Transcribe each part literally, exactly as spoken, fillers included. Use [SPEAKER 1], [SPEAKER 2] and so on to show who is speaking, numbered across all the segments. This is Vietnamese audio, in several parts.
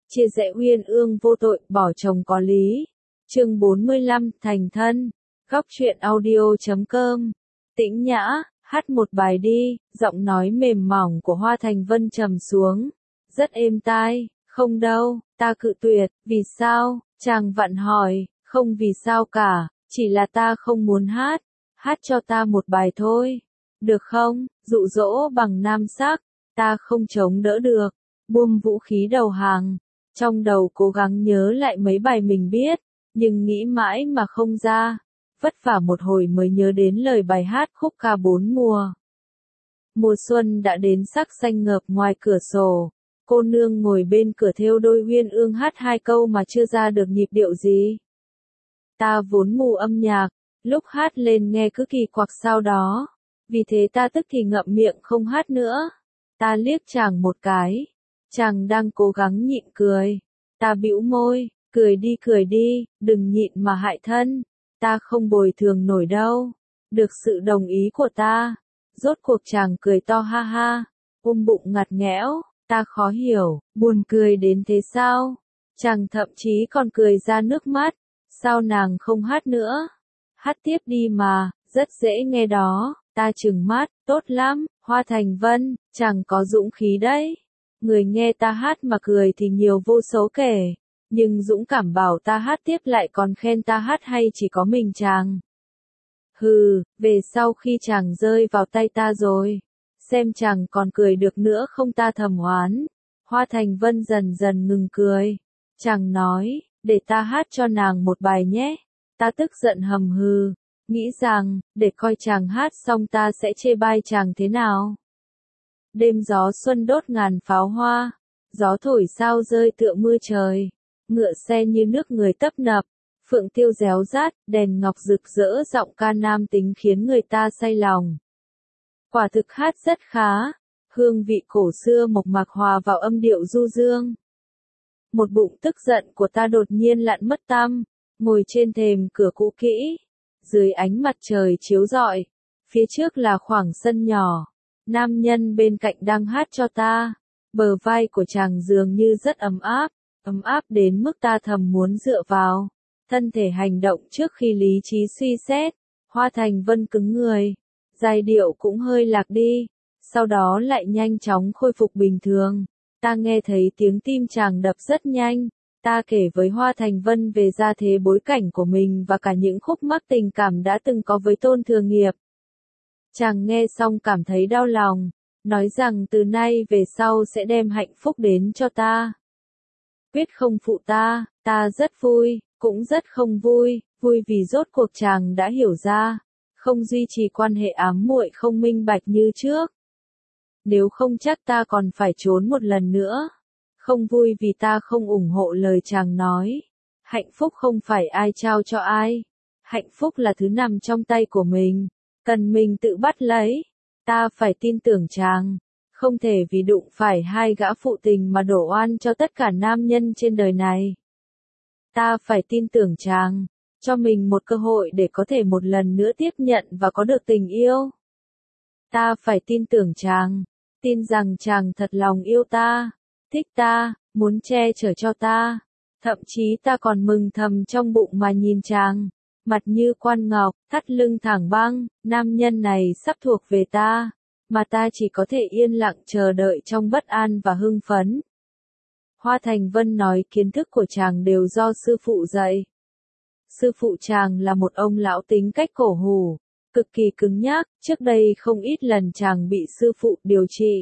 [SPEAKER 1] chia rẽ uyên ương vô tội, bỏ chồng có lý. Chương bốn mươi lăm, thành thân. Góc truyện audio chấm com. Tĩnh Nhã, hát một bài đi, giọng nói mềm mỏng của Hoa Thành Vân trầm xuống, rất êm tai. Không đâu, ta cự tuyệt. Vì sao? Chàng vặn hỏi. Không vì sao cả, chỉ là ta không muốn hát. Hát cho ta một bài thôi. Được không? Dụ dỗ bằng nam sắc. Ta không chống đỡ được. Buông vũ khí đầu hàng. Trong đầu cố gắng nhớ lại mấy bài mình biết, nhưng nghĩ mãi mà không ra. Vất vả một hồi mới nhớ đến lời bài hát khúc ca bốn mùa. Mùa xuân đã đến, sắc xanh ngợp ngoài cửa sổ. Cô nương ngồi bên cửa thêu đôi uyên ương hát hai câu mà chưa ra được nhịp điệu gì. Ta vốn mù âm nhạc, lúc hát lên nghe cứ kỳ quặc sao đó. Vì thế ta tức thì ngậm miệng không hát nữa. Ta liếc chàng một cái. Chàng đang cố gắng nhịn cười. Ta bĩu môi, cười đi cười đi, đừng nhịn mà hại thân. Ta không bồi thường nổi đâu. Được sự đồng ý của ta. Rốt cuộc chàng cười to ha ha, ôm bụng ngặt nghẽo. Ta khó hiểu, buồn cười đến thế sao? Chàng thậm chí còn cười ra nước mắt. Sao nàng không hát nữa? Hát tiếp đi mà, rất dễ nghe đó. Ta trừng mắt, tốt lắm, Hoa Thành Vân, chàng có dũng khí đấy. Người nghe ta hát mà cười thì nhiều vô số kể. Nhưng dũng cảm bảo ta hát tiếp lại còn khen ta hát hay chỉ có mình chàng. Hừ, về sau khi chàng rơi vào tay ta rồi, xem chàng còn cười được nữa không, ta thầm oán. Hoa Thành Vân dần dần ngừng cười. Chàng nói, để ta hát cho nàng một bài nhé. Ta tức giận hầm hừ, nghĩ rằng, để coi chàng hát xong ta sẽ chê bai chàng thế nào. Đêm gió xuân đốt ngàn pháo hoa, gió thổi sao rơi tựa mưa trời, ngựa xe như nước người tấp nập, phượng tiêu réo rát, đèn ngọc rực rỡ, giọng ca nam tính khiến người ta say lòng. Quả thực hát rất khá, hương vị cổ xưa mộc mạc hòa vào âm điệu du dương. Một bụng tức giận của ta đột nhiên lặn mất tăm, ngồi trên thềm cửa cũ kỹ, dưới ánh mặt trời chiếu rọi, phía trước là khoảng sân nhỏ, nam nhân bên cạnh đang hát cho ta, bờ vai của chàng dường như rất ấm áp, ấm áp đến mức ta thầm muốn dựa vào, thân thể hành động trước khi lý trí suy xét. Hoa Thành Vân cứng người, giai điệu cũng hơi lạc đi, sau đó lại nhanh chóng khôi phục bình thường. Ta nghe thấy tiếng tim chàng đập rất nhanh. Ta kể với Hoa Thành Vân về gia thế bối cảnh của mình và cả những khúc mắc tình cảm đã từng có với Tôn Thừa Nghiệp. Chàng nghe xong cảm thấy đau lòng, nói rằng từ nay về sau sẽ đem hạnh phúc đến cho ta. Quyết không phụ ta. Ta rất vui, cũng rất không vui, vui vì rốt cuộc chàng đã hiểu ra, không duy trì quan hệ ám muội không minh bạch như trước. Nếu không chắc ta còn phải trốn một lần nữa. Không vui vì ta không ủng hộ lời chàng nói. Hạnh phúc không phải ai trao cho ai. Hạnh phúc là thứ nằm trong tay của mình, cần mình tự bắt lấy. Ta phải tin tưởng chàng. Không thể vì đụng phải hai gã phụ tình mà đổ oan cho tất cả nam nhân trên đời này. Ta phải tin tưởng chàng, cho mình một cơ hội để có thể một lần nữa tiếp nhận và có được tình yêu. Ta phải tin tưởng chàng, tin rằng chàng thật lòng yêu ta, thích ta, muốn che chở cho ta. Thậm chí ta còn mừng thầm trong bụng mà nhìn chàng, mặt như quan ngọc, thắt lưng thẳng băng, nam nhân này sắp thuộc về ta, mà ta chỉ có thể yên lặng chờ đợi trong bất an và hưng phấn. Hoa Thành Vân nói kiến thức của chàng đều do sư phụ dạy. Sư phụ chàng là một ông lão tính cách cổ hủ, cực kỳ cứng nhắc, trước đây không ít lần chàng bị sư phụ điều trị.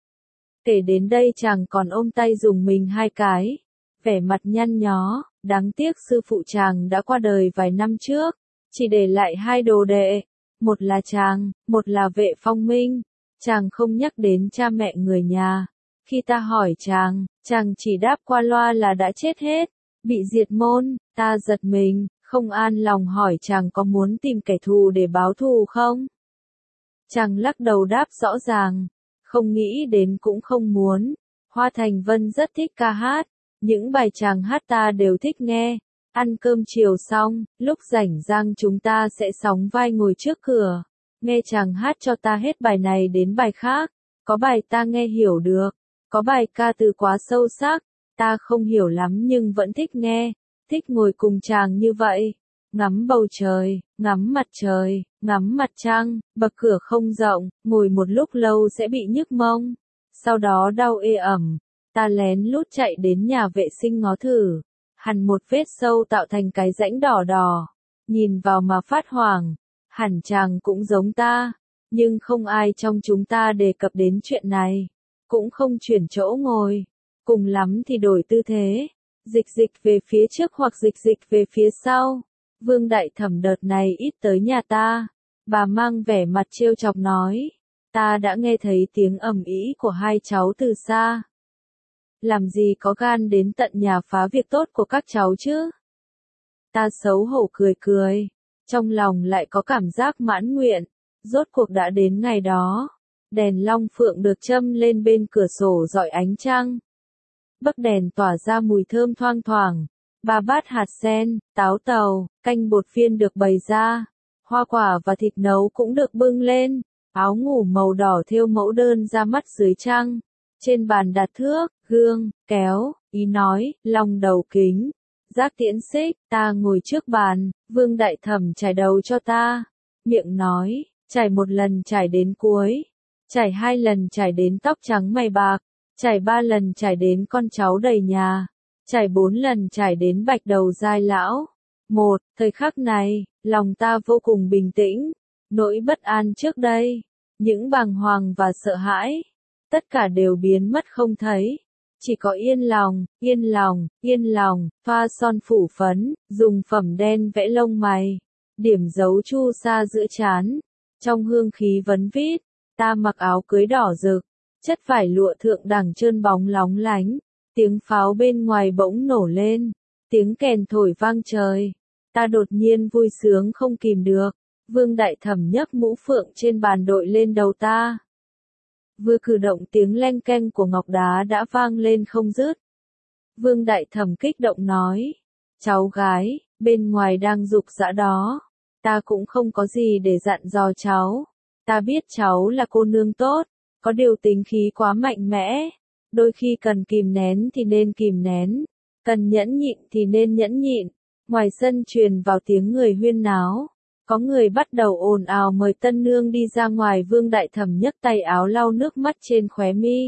[SPEAKER 1] Kể đến đây chàng còn ôm tay dùng mình hai cái, vẻ mặt nhăn nhó, đáng tiếc sư phụ chàng đã qua đời vài năm trước, chỉ để lại hai đồ đệ, một là chàng, một là Vệ Phong Minh. Chàng không nhắc đến cha mẹ người nhà. Khi ta hỏi chàng, chàng chỉ đáp qua loa là đã chết hết, bị diệt môn. Ta giật mình, không an lòng hỏi chàng có muốn tìm kẻ thù để báo thù không? Chàng lắc đầu đáp rõ ràng, không nghĩ đến cũng không muốn. Hoa Thành Vân rất thích ca hát, những bài chàng hát ta đều thích nghe. Ăn cơm chiều xong, lúc rảnh rang chúng ta sẽ sóng vai ngồi trước cửa, nghe chàng hát cho ta hết bài này đến bài khác. Có bài ta nghe hiểu được, có bài ca từ quá sâu sắc, Ta không hiểu lắm nhưng vẫn thích nghe, thích ngồi cùng chàng như vậy. Ngắm bầu trời, ngắm mặt trời, ngắm mặt trăng, bậc cửa không rộng, ngồi một lúc lâu sẽ bị nhức mông. Sau đó đau ê ẩm, ta lén lút chạy đến nhà vệ sinh ngó thử. Hẳn một vết sâu tạo thành cái rãnh đỏ đỏ. Nhìn vào mà phát hoảng, hẳn chàng cũng giống ta. Nhưng không ai trong chúng ta đề cập đến chuyện này. Cũng không chuyển chỗ ngồi. Cùng lắm thì đổi tư thế. Dịch dịch về phía trước hoặc dịch dịch về phía sau. Vương Đại Thẩm đợt này ít tới nhà ta. Bà mang vẻ mặt trêu chọc nói. Ta đã nghe thấy tiếng ầm ĩ của hai cháu từ xa. Làm gì có gan đến tận nhà phá việc tốt của các cháu chứ? Ta xấu hổ cười cười. Trong lòng lại có cảm giác mãn nguyện. Rốt cuộc đã đến ngày đó. Đèn long phượng được châm lên bên cửa sổ rọi ánh trăng. Bấc đèn tỏa ra mùi thơm thoang thoảng. Ba bát hạt sen, táo tàu, canh bột phiên được bày ra. Hoa quả và thịt nấu cũng được bưng lên. Áo ngủ màu đỏ thêu mẫu đơn ra mắt dưới trăng. Trên bàn đặt thước, gương, kéo, ý nói, long đầu kính. Giác tiễn xích, ta ngồi trước bàn, Vương Đại Thẩm chải đầu cho ta. Miệng nói, chải một lần chải đến cuối. Chải hai lần chải đến tóc trắng mày bạc. Chải ba lần chải đến con cháu đầy nhà. Chải bốn lần chải đến bạch đầu giai lão. Một, thời khắc này, lòng ta vô cùng bình tĩnh. Nỗi bất an trước đây, những bàng hoàng và sợ hãi, tất cả đều biến mất không thấy. Chỉ có yên lòng, yên lòng, yên lòng, thoa son phủ phấn, dùng phẩm đen vẽ lông mày, điểm dấu chu sa giữa trán. Trong hương khí vấn vít, ta mặc áo cưới đỏ rực, chất vải lụa thượng đẳng trơn bóng lóng lánh. Tiếng pháo bên ngoài bỗng nổ lên, tiếng kèn thổi vang trời. Ta đột nhiên vui sướng không kìm được. Vương Đại Thẩm nhấc mũ phượng trên bàn đội lên đầu ta. Vừa cử động tiếng leng keng của ngọc đá đã vang lên không dứt. Vương Đại Thẩm kích động nói, cháu gái, bên ngoài đang rục rã đó. Ta cũng không có gì để dặn dò cháu. Ta biết cháu là cô nương tốt, có điều tính khí quá mạnh mẽ. Đôi khi cần kìm nén thì nên kìm nén, cần nhẫn nhịn thì nên nhẫn nhịn. Ngoài sân truyền vào tiếng người huyên náo. Có người bắt đầu ồn ào mời tân nương đi ra ngoài. Vương Đại Thẩm nhấc tay áo lau nước mắt trên khóe mi.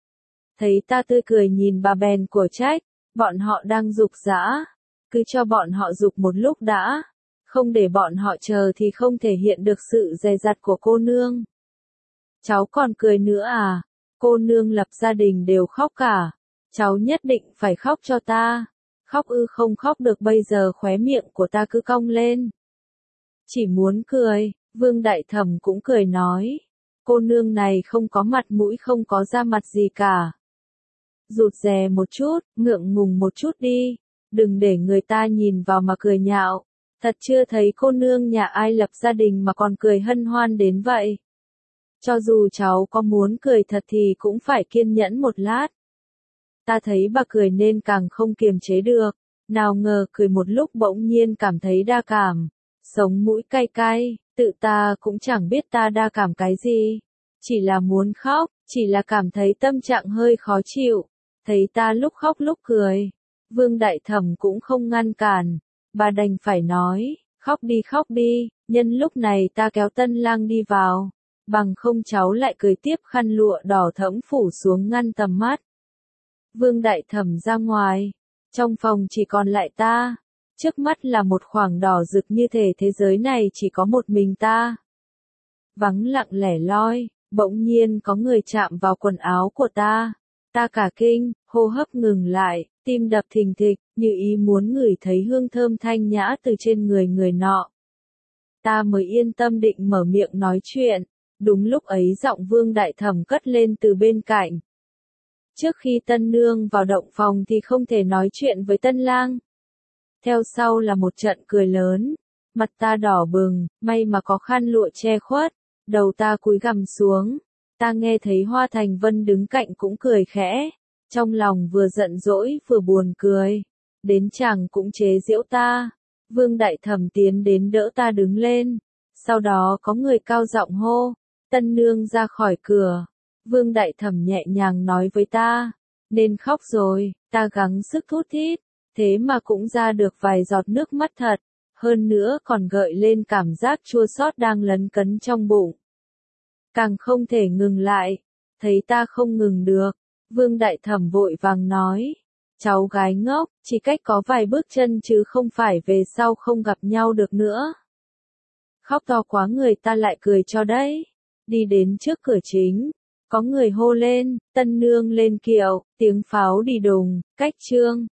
[SPEAKER 1] Thấy ta tươi cười nhìn bà bèn của trách, bọn họ đang rục rã. Cứ cho bọn họ rục một lúc đã. Không để bọn họ chờ thì không thể hiện được sự dè dặt của cô nương. Cháu còn cười nữa à? Cô nương lập gia đình đều khóc cả. Cháu nhất định phải khóc cho ta. Khóc ư không khóc được bây giờ khóe miệng của ta cứ cong lên. Chỉ muốn cười, Vương Đại Thẩm cũng cười nói. Cô nương này không có mặt mũi không có da mặt gì cả. Rụt rè một chút, ngượng ngùng một chút đi. Đừng để người ta nhìn vào mà cười nhạo. Thật chưa thấy cô nương nhà ai lập gia đình mà còn cười hân hoan đến vậy. Cho dù cháu có muốn cười thật thì cũng phải kiên nhẫn một lát. Ta thấy bà cười nên càng không kiềm chế được. Nào ngờ cười một lúc bỗng nhiên cảm thấy đa cảm. Sống mũi cay cay, tự ta cũng chẳng biết ta đa cảm cái gì. Chỉ là muốn khóc, chỉ là cảm thấy tâm trạng hơi khó chịu. Thấy ta lúc khóc lúc cười. Vương Đại Thẩm cũng không ngăn cản. Bà đành phải nói, khóc đi khóc đi, nhân lúc này ta kéo tân lang đi vào. Bằng không cháu lại cười tiếp khăn lụa đỏ thẫm phủ xuống ngăn tầm mắt. Vương Đại Thẩm ra ngoài. Trong phòng chỉ còn lại ta. Trước mắt là một khoảng đỏ rực như thể thế giới này chỉ có một mình ta. Vắng lặng lẻ loi, bỗng nhiên có người chạm vào quần áo của ta. Ta cả kinh, hô hấp ngừng lại, tim đập thình thịch, như ý muốn ngửi thấy hương thơm thanh nhã từ trên người người nọ. Ta mới yên tâm định mở miệng nói chuyện. Đúng lúc ấy giọng Vương Đại Thẩm cất lên từ bên cạnh. Trước khi tân nương vào động phòng thì không thể nói chuyện với tân lang. Theo sau là một trận cười lớn. Mặt ta đỏ bừng, may mà có khăn lụa che khuất. Đầu ta cúi gằm xuống. Ta nghe thấy Hoa Thành Vân đứng cạnh cũng cười khẽ. Trong lòng vừa giận dỗi vừa buồn cười. Đến chàng cũng chế giễu ta. Vương Đại Thẩm tiến đến đỡ ta đứng lên. Sau đó có người cao giọng hô. Tân nương ra khỏi cửa. Vương Đại Thẩm nhẹ nhàng nói với ta. Nên khóc rồi, ta gắng sức thút thít, thế mà cũng ra được vài giọt nước mắt thật, hơn nữa còn gợi lên cảm giác chua xót đang lấn cấn trong bụng. Càng không thể ngừng lại, thấy ta không ngừng được, Vương Đại Thẩm vội vàng nói, cháu gái ngốc, chỉ cách có vài bước chân chứ không phải về sau không gặp nhau được nữa. Khóc to quá người ta lại cười cho đấy. Đi đến trước cửa chính, có người hô lên, tân nương lên kiệu, tiếng pháo đi đùng, cách trương.